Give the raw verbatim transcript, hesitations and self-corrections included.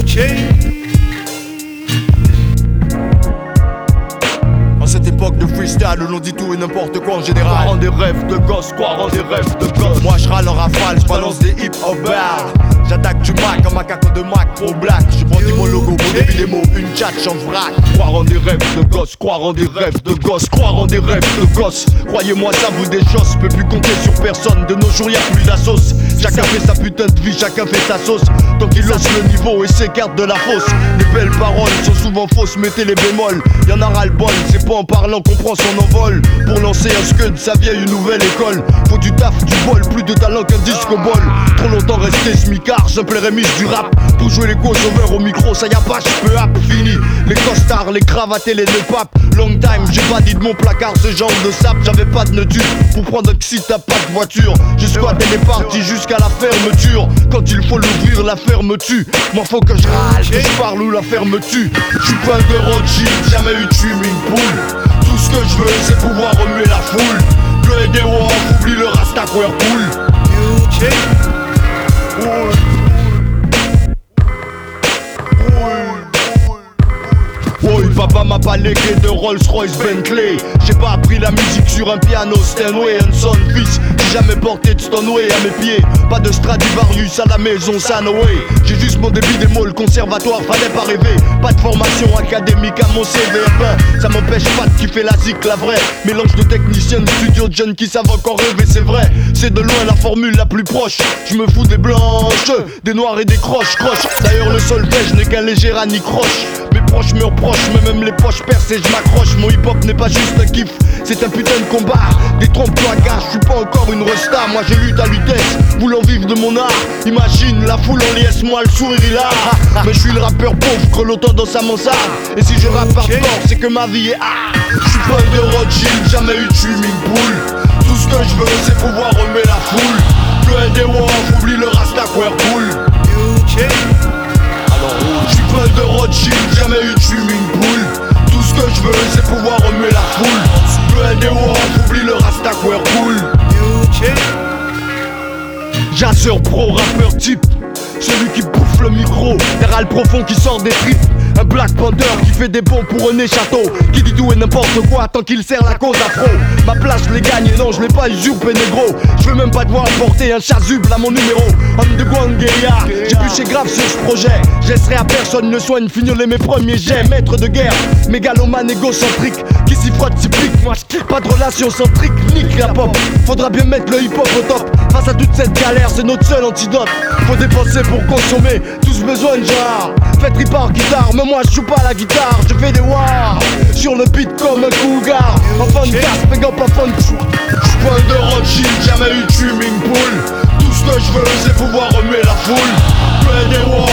En cette époque de freestyle où l'on dit tout et n'importe quoi en général, croire en des rêves de gosse, croire en des rêves de gosse. Moi je râle en rafale, je balance des hip hop bars. J'attaque du Mac, un macaque de Mac pro black. Je brandis mon logo, mon débit des mots, une tchatch en vrac. Croire en des rêves de gosse, croire en des rêves de gosse, croire en des rêves de gosse. Croyez-moi ça vous des choses, peux plus compter sur personne. De nos jours y'a plus la sauce. Chacun fait sa putain de vie, chacun fait sa sauce. Tant qu'il hausse le niveau et s'écarte de la fosse. Les belles paroles sont souvent fausses, mettez les bémols. Y'en a ras le bol, c'est pas en parlant qu'on prend son envol. Pour lancer un scud, ça vient une nouvelle école. Faut du taf, du bol, plus de talent qu'un disque au bol. Trop longtemps resté smicard, simple rémiche du rap. Pour jouer les go-sauveurs au micro, ça y a pas, j'peux hap, fini. Les costards, les cravates et les deux papes. Long time, j'ai pas dit de mon placard ce genre de sap. J'avais pas de nœud pour prendre un si t'as pas de voiture. J'ai squatté les parties jusqu'à la fermeture. Quand il faut l'ouvrir, la ferme tue. Moi faut que je râle, que je parle ou la ferme tue. J'suis pas de Rothschild, jamais eu de swimming pool. Tout ce que je veux c'est pouvoir remuer la foule. Bleu et des wolves, oublie le rasta Whirlpool. Oui, papa m'a pas légué de Rolls Royce Bentley. J'ai pas appris la musique sur un piano Steinway and Son fils. J'ai jamais porté de Stoneway à mes pieds. Pas de Stradivarius à la maison Sanaway. J'ai juste mon débit des mots, le conservatoire, fallait pas rêver. Pas de formation académique à mon C V. Ben, ça m'empêche pas de kiffer la zik, la vraie. Mélange de techniciens, de studio de jeunes qui savent encore rêver, c'est vrai. C'est de loin la formule la plus proche. Je me fous des blanches, des noirs et des croches, croches. D'ailleurs le solfège n'est qu'un léger anicroche. Mes proches me reprochent, mais même les poches percées, je m'accroche. Mon hip hop n'est pas juste un kiff, c'est un putain de combat. Détrompe-toi gars, je suis pas encore une resta. Moi j'ai lutte à Lutèce, voulant vivre de mon art. Imagine la foule en liesse, moi le sourire il a. Mais je suis le rappeur pauvre, grelottant dans sa mansarde. Et si je rappe hardcore, c'est que ma vie est art. Je suis pas de Rothschild, jamais eu de swimming pool. Tout ce que je veux c'est pouvoir remuer la foule. Bleu et des wolves, oublie le rasta Whirlpool. Je suis pas de Rothschild, jamais eu de swimming pool. Tout ce que je veux c'est pouvoir remuer la foule. Bleu et des wolves, oublie le rasta Whirlpool. Jazzeur pro, rappeur type, celui qui bouffe le micro, derrière le profond qui sort des tripes. Un Black Panther qui fait des bons pour René Château, qui dit tout et n'importe quoi tant qu'il sert la cause afro. Ma place je l'ai gagne, non je l'ai pas usurpé négro. Je veux même pas devoir porter un chasuble à mon numéro. Underground guérilla, j'ai bûché grave sur ce projet. Je laisserai à personne le soin de fignoler mes premiers jets. Maître de guerre, mégalomane égocentrique, qui s'y frotte s'y pique. Moi je pas de relation centrique, nique la pop. Faudra bien mettre le hip hop au top. Face à toute cette galère, c'est notre seul antidote. Faut dépenser pour consommer, tous besoin de genre. Faites rip en guitare, mais moi je joue pas la guitare. Je fais des wars sur le beat comme un cougar. Enfant de casse, pégant pas fun. J'suis pas de Rothschild, jamais eu de swimming pool. Tout ce que je veux c'est pouvoir remuer la foule. Play des wars.